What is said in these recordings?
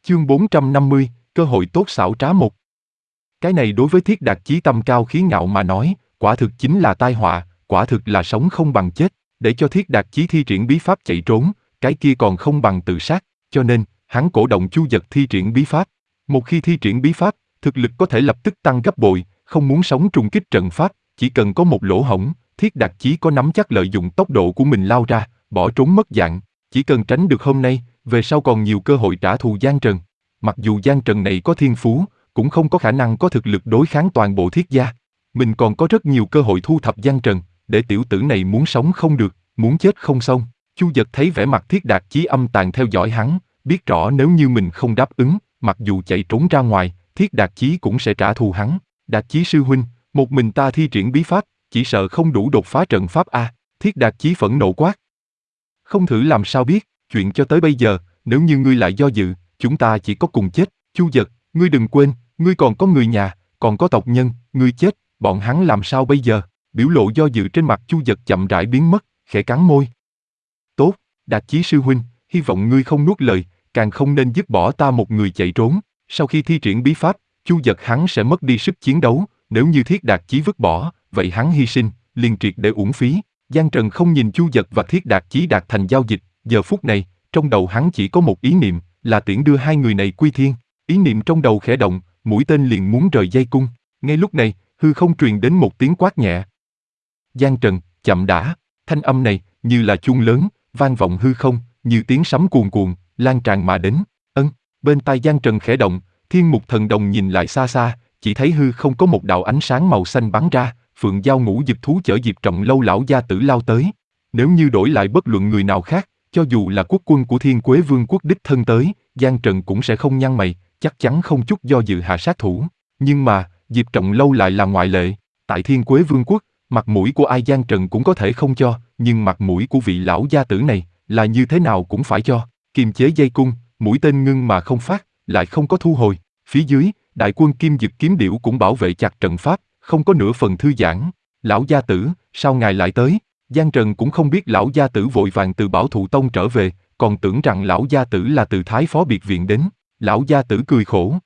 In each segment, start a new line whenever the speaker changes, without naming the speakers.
Chương 450, cơ hội tốt xảo trá một. Cái này đối với Thiết Đạt chí tâm cao khí ngạo mà nói, quả thực chính là tai họa, quả thực là sống không bằng chết, để cho Thiết Đạt chí thi triển bí pháp chạy trốn, cái kia còn không bằng tự sát, cho nên, hắn cổ động Chu Dật thi triển bí pháp. Một khi thi triển bí pháp, thực lực có thể lập tức tăng gấp bội, không muốn sống trùng kích trận pháp, chỉ cần có một lỗ hổng, Thiết Đạt chí có nắm chắc lợi dụng tốc độ của mình lao ra, bỏ trốn mất dạng, chỉ cần tránh được hôm nay, về sau còn nhiều cơ hội trả thù Giang Trần. Mặc dù Giang Trần này có thiên phú, cũng không có khả năng có thực lực đối kháng toàn bộ Thiết gia. Mình còn có rất nhiều cơ hội thu thập Giang Trần, để tiểu tử này muốn sống không được, muốn chết không xong. Chu Dật thấy vẻ mặt Thiết Đạt chí âm tàn theo dõi hắn, biết rõ nếu như mình không đáp ứng, mặc dù chạy trốn ra ngoài, Thiết Đạt chí cũng sẽ trả thù hắn. Đạt chí sư huynh, một mình ta thi triển bí pháp, chỉ sợ không đủ đột phá trận pháp a. Thiết Đạt chí phẫn nộ quát. Không thử làm sao biết, chuyện cho tới bây giờ, nếu như ngươi lại do dự, chúng ta chỉ có cùng chết. Chu Dật, ngươi đừng quên, ngươi còn có người nhà, còn có tộc nhân, ngươi chết, bọn hắn làm sao bây giờ? Biểu lộ do dự trên mặt Chu Dật chậm rãi biến mất, khẽ cắn môi. Tốt, Đạt chí sư huynh, hy vọng ngươi không nuốt lời, càng không nên dứt bỏ ta một người chạy trốn. Sau khi thi triển bí pháp, Chu Dật hắn sẽ mất đi sức chiến đấu, nếu như Thiết Đạt chí vứt bỏ, vậy hắn hy sinh, liền triệt để uổng phí. Giang Trần không nhìn Chu Dật và Thiết Đạt chí đạt thành giao dịch, giờ phút này, trong đầu hắn chỉ có một ý niệm, là tiễn đưa hai người này quy thiên. Ý niệm trong đầu khẽ động, mũi tên liền muốn rời dây cung. Ngay lúc này, hư không truyền đến một tiếng quát nhẹ. Giang Trần, chậm đã. Thanh âm này, như là chuông lớn, vang vọng hư không, như tiếng sấm cuồn cuộn, lan tràn mà đến. Bên tai Giang Trần khẽ động, Thiên Mục Thần Đồng nhìn lại xa xa, chỉ thấy hư không có một đạo ánh sáng màu xanh bắn ra, Phượng Giao Ngũ Dực Thú chở Diệp Trọng Lâu lão gia tử lao tới. Nếu như đổi lại bất luận người nào khác, cho dù là quốc quân của Thiên Quế Vương quốc đích thân tới, Giang Trần cũng sẽ không nhăn mày, chắc chắn không chút do dự hạ sát thủ. Nhưng mà, Diệp Trọng Lâu lại là ngoại lệ. Tại Thiên Quế Vương quốc, mặt mũi của ai Giang Trần cũng có thể không cho, nhưng mặt mũi của vị lão gia tử này là như thế nào cũng phải cho. Kiềm chế dây cung, mũi tên ngưng mà không phát, lại không có thu hồi. Phía dưới, đại quân Kim Dực Kiếm Điểu cũng bảo vệ chặt trận pháp, không có nửa phần thư giãn. Lão gia tử, sao ngài lại tới? Giang Trần cũng không biết lão gia tử vội vàng từ Bảo Thụ Tông trở về, còn tưởng rằng lão gia tử là từ Thái Phó biệt viện đến. Lão gia tử cười khổ.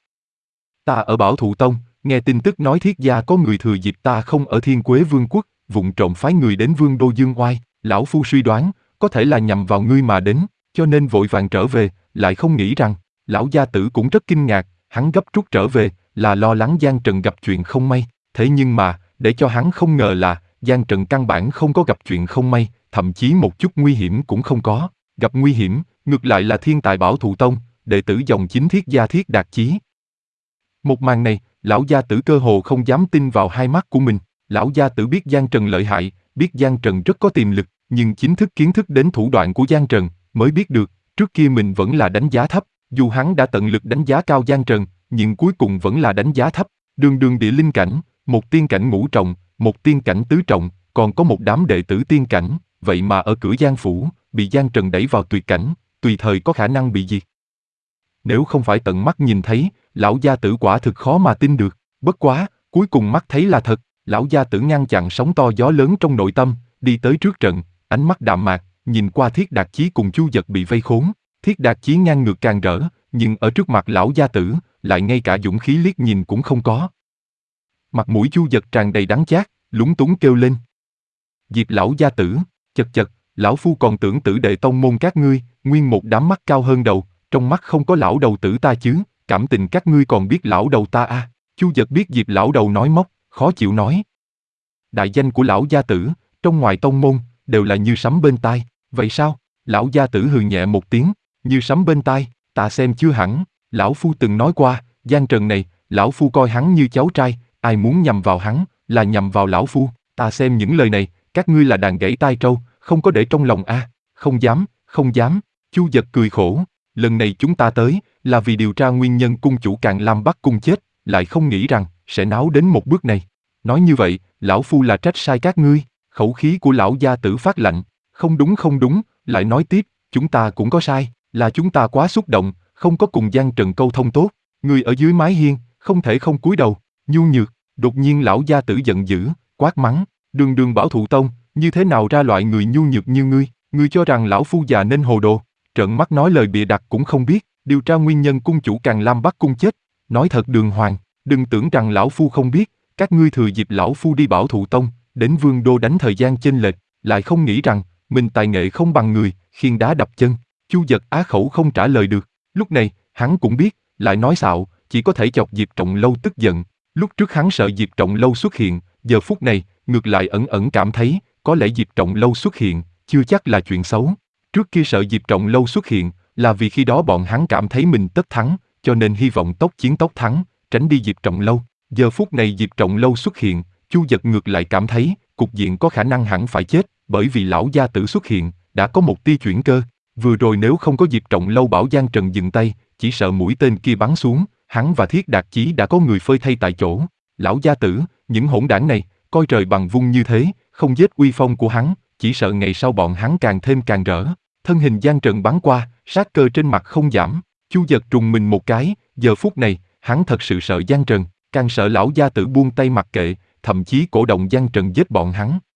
Ta ở Bảo Thụ Tông, nghe tin tức nói Thiết gia có người thừa dịp ta không ở Thiên Quế Vương quốc, vụng trộm phái người đến Vương đô Dương Oai. Lão phu suy đoán, có thể là nhằm vào ngươi mà đến, cho nên vội vàng trở về, lại không nghĩ rằng. Lão gia tử cũng rất kinh ngạc, hắn gấp rút trở về, là lo lắng Giang Trần gặp chuyện không may. Thế nhưng mà, để cho hắn không ngờ là, Giang Trần căn bản không có gặp chuyện không may, thậm chí một chút nguy hiểm cũng không có. Gặp nguy hiểm, ngược lại là thiên tài Bảo Thụ Tông, đệ tử dòng chính Thiết gia Thiết Đạt chí. Một màn này, lão gia tử cơ hồ không dám tin vào hai mắt của mình. Lão gia tử biết Giang Trần lợi hại, biết Giang Trần rất có tiềm lực, nhưng chính thức kiến thức đến thủ đoạn của Giang Trần, mới biết được, trước kia mình vẫn là đánh giá thấp. Dù hắn đã tận lực đánh giá cao Giang Trần, nhưng cuối cùng vẫn là đánh giá thấp. Đường đường địa linh cảnh, một tiên cảnh ngũ trọng, một tiên cảnh tứ trọng, còn có một đám đệ tử tiên cảnh, vậy mà ở cửa Giang phủ, bị Giang Trần đẩy vào tuyệt cảnh, tùy thời có khả năng bị diệt. Nếu không phải tận mắt nhìn thấy, lão gia tử quả thực khó mà tin được. Bất quá, cuối cùng mắt thấy là thật, lão gia tử ngăn chặn sóng to gió lớn trong nội tâm, đi tới trước trận, ánh mắt đạm mạc, nhìn qua Thiết Đạt chí cùng Chu Dật bị vây khốn. Thiết Đạt chí ngang ngược càng rỡ, nhưng ở trước mặt lão gia tử, lại ngay cả dũng khí liếc nhìn cũng không có. Mặt mũi Chu Dật tràn đầy đắng chát, lúng túng kêu lên. Diệp lão gia tử, chật chật, lão phu còn tưởng tử đệ tông môn các ngươi, nguyên một đám mắt cao hơn đầu, trong mắt không có lão đầu tử ta chứ, cảm tình các ngươi còn biết lão đầu ta à? Chu Dật biết Diệp lão đầu nói móc, khó chịu nói. Đại danh của lão gia tử, trong ngoài tông môn, đều là như sấm bên tai, vậy sao? Lão gia tử hừ nhẹ một tiếng, như sấm bên tai, ta xem chưa hẳn, lão phu từng nói qua, Giang Trần này, lão phu coi hắn như cháu trai, ai muốn nhằm vào hắn, là nhằm vào lão phu, ta xem những lời này, các ngươi là đàn gãy tai trâu, không có để trong lòng a, không dám, không dám. Chu Dật cười khổ, lần này chúng ta tới, là vì điều tra nguyên nhân cung chủ Càn Lam Bắc cung chết, lại không nghĩ rằng, sẽ náo đến một bước này. Nói như vậy, lão phu là trách sai các ngươi. Khẩu khí của lão gia tử phát lạnh, không đúng, lại nói tiếp, chúng ta cũng có sai, là chúng ta quá xúc động, không có cùng Giang Trần câu thông tốt, người ở dưới mái hiên, không thể không cúi đầu, nhu nhược. Đột nhiên lão gia tử giận dữ, quát mắng, đường đường Bảo Thụ Tông, như thế nào ra loại người nhu nhược như ngươi cho rằng lão phu già nên hồ đồ, trợn mắt nói lời bịa đặt cũng không biết, điều tra nguyên nhân cung chủ Càn Lam bắt cung chết, nói thật đường hoàng, đừng tưởng rằng lão phu không biết, các ngươi thừa dịp lão phu đi Bảo Thụ Tông, đến Vương Đô đánh thời gian chênh lệch, lại không nghĩ rằng, mình tài nghệ không bằng người, khiêng đá đập chân. Chu Dật á khẩu không trả lời được, lúc này, hắn cũng biết, lại nói xạo, chỉ có thể chọc Diệp Trọng Lâu tức giận. Lúc trước hắn sợ Diệp Trọng Lâu xuất hiện, giờ phút này, ngược lại ẩn ẩn cảm thấy, có lẽ Diệp Trọng Lâu xuất hiện, chưa chắc là chuyện xấu. Trước kia sợ Diệp Trọng Lâu xuất hiện, là vì khi đó bọn hắn cảm thấy mình tất thắng, cho nên hy vọng tốc chiến tốc thắng, tránh đi Diệp Trọng Lâu. Giờ phút này Diệp Trọng Lâu xuất hiện, Chu Dật ngược lại cảm thấy, cục diện có khả năng hẳn phải chết, bởi vì lão gia tử xuất hiện, đã có một tia chuyển cơ. Vừa rồi nếu không có Diệp Trọng Lâu bảo Giang Trần dừng tay, chỉ sợ mũi tên kia bắn xuống, hắn và Thiết Đạt Chí đã có người phơi thay tại chỗ. Lão gia tử, những hỗn đảng này, coi trời bằng vung như thế, không giết uy phong của hắn, chỉ sợ ngày sau bọn hắn càng thêm càng rỡ. Thân hình Giang Trần bắn qua, sát cơ trên mặt không giảm. Chu Dật trùng mình một cái, giờ phút này, hắn thật sự sợ Giang Trần, càng sợ lão gia tử buông tay mặc kệ, thậm chí cổ động Giang Trần giết bọn hắn.